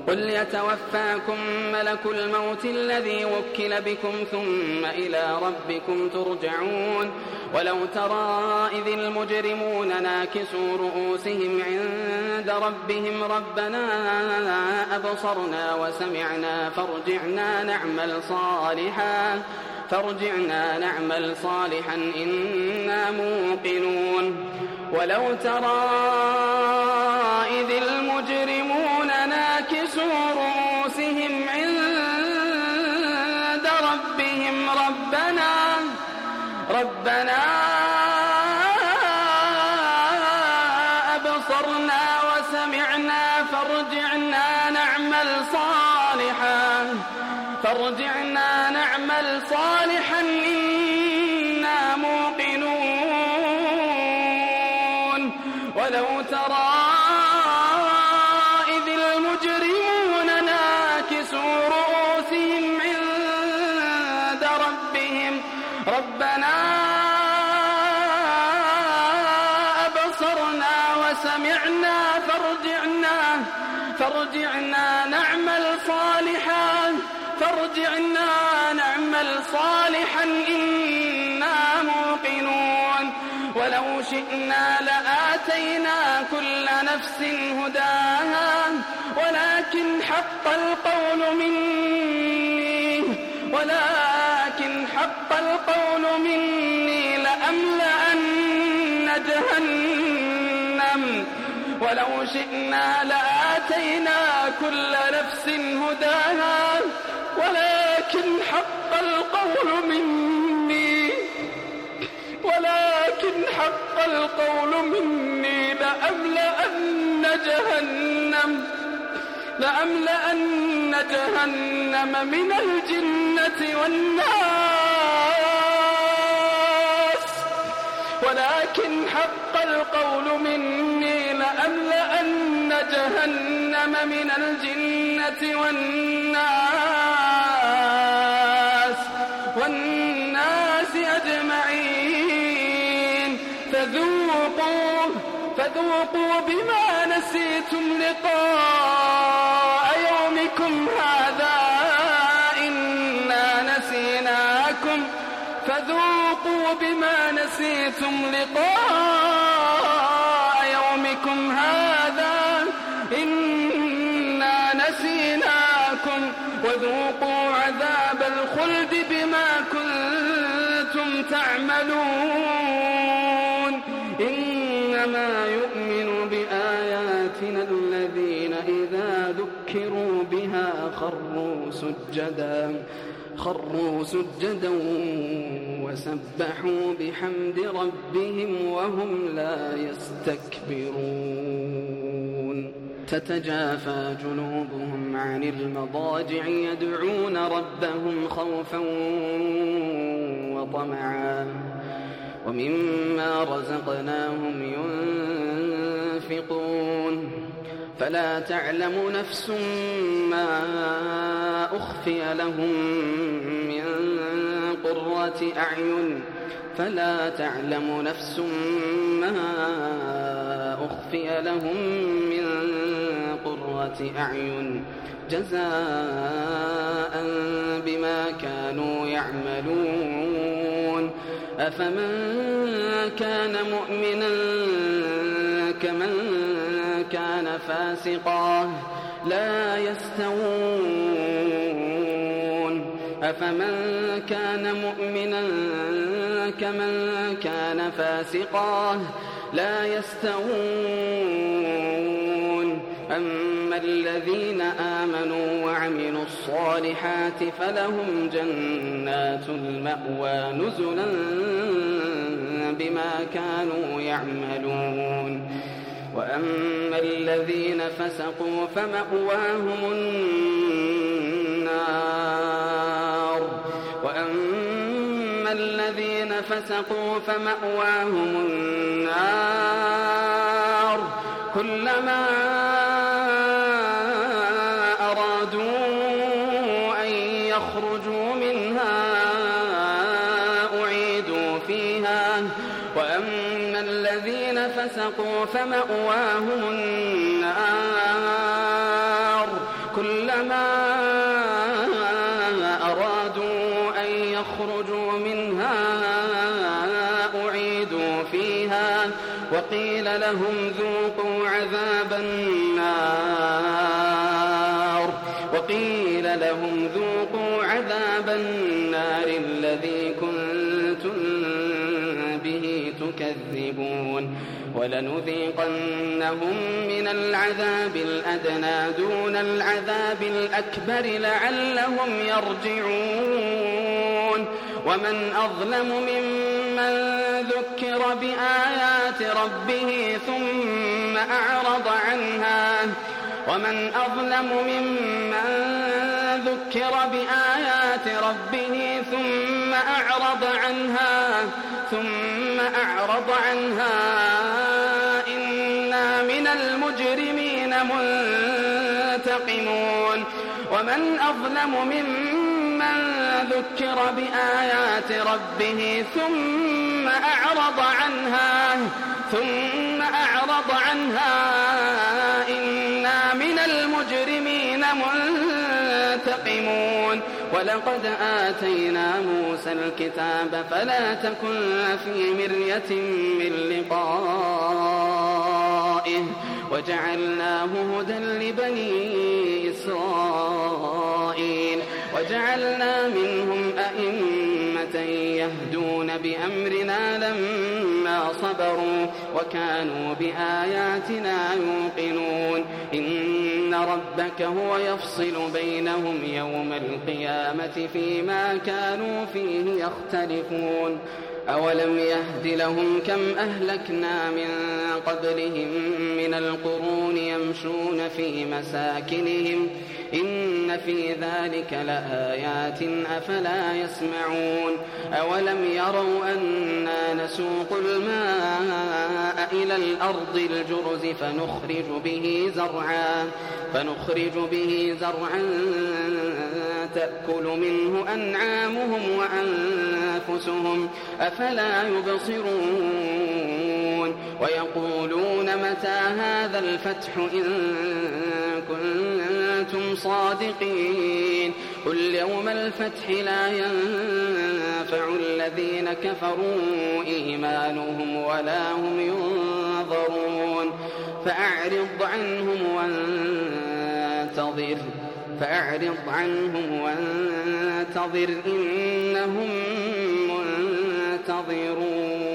قل يتوفاكم ملك الموت الذي وكل بكم ثم إلى ربكم ترجعون ولو ترى إذ المجرمون ناكسوا رؤوسهم عند ربهم ربنا أبصرنا وسمعنا فارجعنا نعمل صالحا إنا موقنون ولو ترى إذ المجرمون ناكسوا رؤوسهم عند ربهم ربنا أبصرنا وسمعنا فارجعنا نعمل صالحا إنا موقنون ولو ترى إذ المجرمون ناكسوا رؤوسهم عند ربهم ربنا أبصرنا وسمعنا فارجعنا نعمل صالحا إنا موقنون ولو شئنا لآتينا كل نفس هداها ولكن حق القول مني لأملأن جهنم ولو شئنا لآتينا كل نفس هداها ولكن حق القول مني لأملأن جهنم من الجنة والناس ولكن حق القول مني لأملأن جهنم من الجنة والناس أجمعين فذوقوا بما نسيتم لقاء يومكم هذا إنا نسيناكم فذوقوا بما نسيتم لقاء يومكم هذا إنا نسيناكم وذوقوا عذاب الخلد بما كنتم تعملون إنما يؤمن بآياتنا الذين إذا ذكروا بها خروا سجدا وسبحوا بحمد ربهم وهم لا يستكبرون تتجافى جنوبهم عن المضاجع يدعون ربهم خوفا وطمعا ومما رزقناهم ينفقون فلا تعلم نفس ما أخفي لهم من قرة أعين جزاء بما كانوا يعملون أفمن كان مؤمنا كمن كان فاسقا لا يستوون أفمن كان مؤمنا كمن كان فاسقا لا يستوون أما الذين آمنوا وعملوا الصالحات فلهم جنات المأوى نزلا بما كانوا يعملون وأما الذين فسقوا فمأواهم النار كلما أرادوا أن يخرجوا منها أعيدوا فيها وأما الذين فسقوا فمأواهم النار كلما أرادوا أن يخرجوا منها أعيدوا فيها وقيل لهم ذوقوا عذاب النار الذي كنتم به تكذبون ولنذيقنهم من العذاب الأدنى دون العذاب الأكبر لعلهم يرجعون ومن أظلم ممن ذكر بآيات ربه ثم أعرض عنها إنا من المجرمين منتقمون ومن أظلم ممن ذكر بآيات ربه ثم أعرض عنها إنا من المجرمين منتقمون ولقد آتينا موسى الكتاب فلا تكن في مرية من لقائه وجعلناه هدى لبني إسرائيل وجعلنا منهم أئمة يهدون بأمرنا لما صبروا وكانوا بآياتنا يوقنون إن ربك هو يفصل بينهم يوم القيامة فيما كانوا فيه يختلفون أولم يهد لهم كم أهلكنا من قبلهم من القرون يمشون في مساكنهم إن في ذلك لآيات أفلا يسمعون أولم يروا أنا نسوق الماء إلى الأرض الجرز فنخرج به زرعا تأكل منه أنعامهم وأنفسهم أفلا يبصرون ويقولون متى هذا الفتح إن كنتم صادقين قل يوم الفتح لا ينفع الذين كفروا إيمانهم ولا هم ينظرون فأعرض عنهم وانتظر إنهم منتظرون.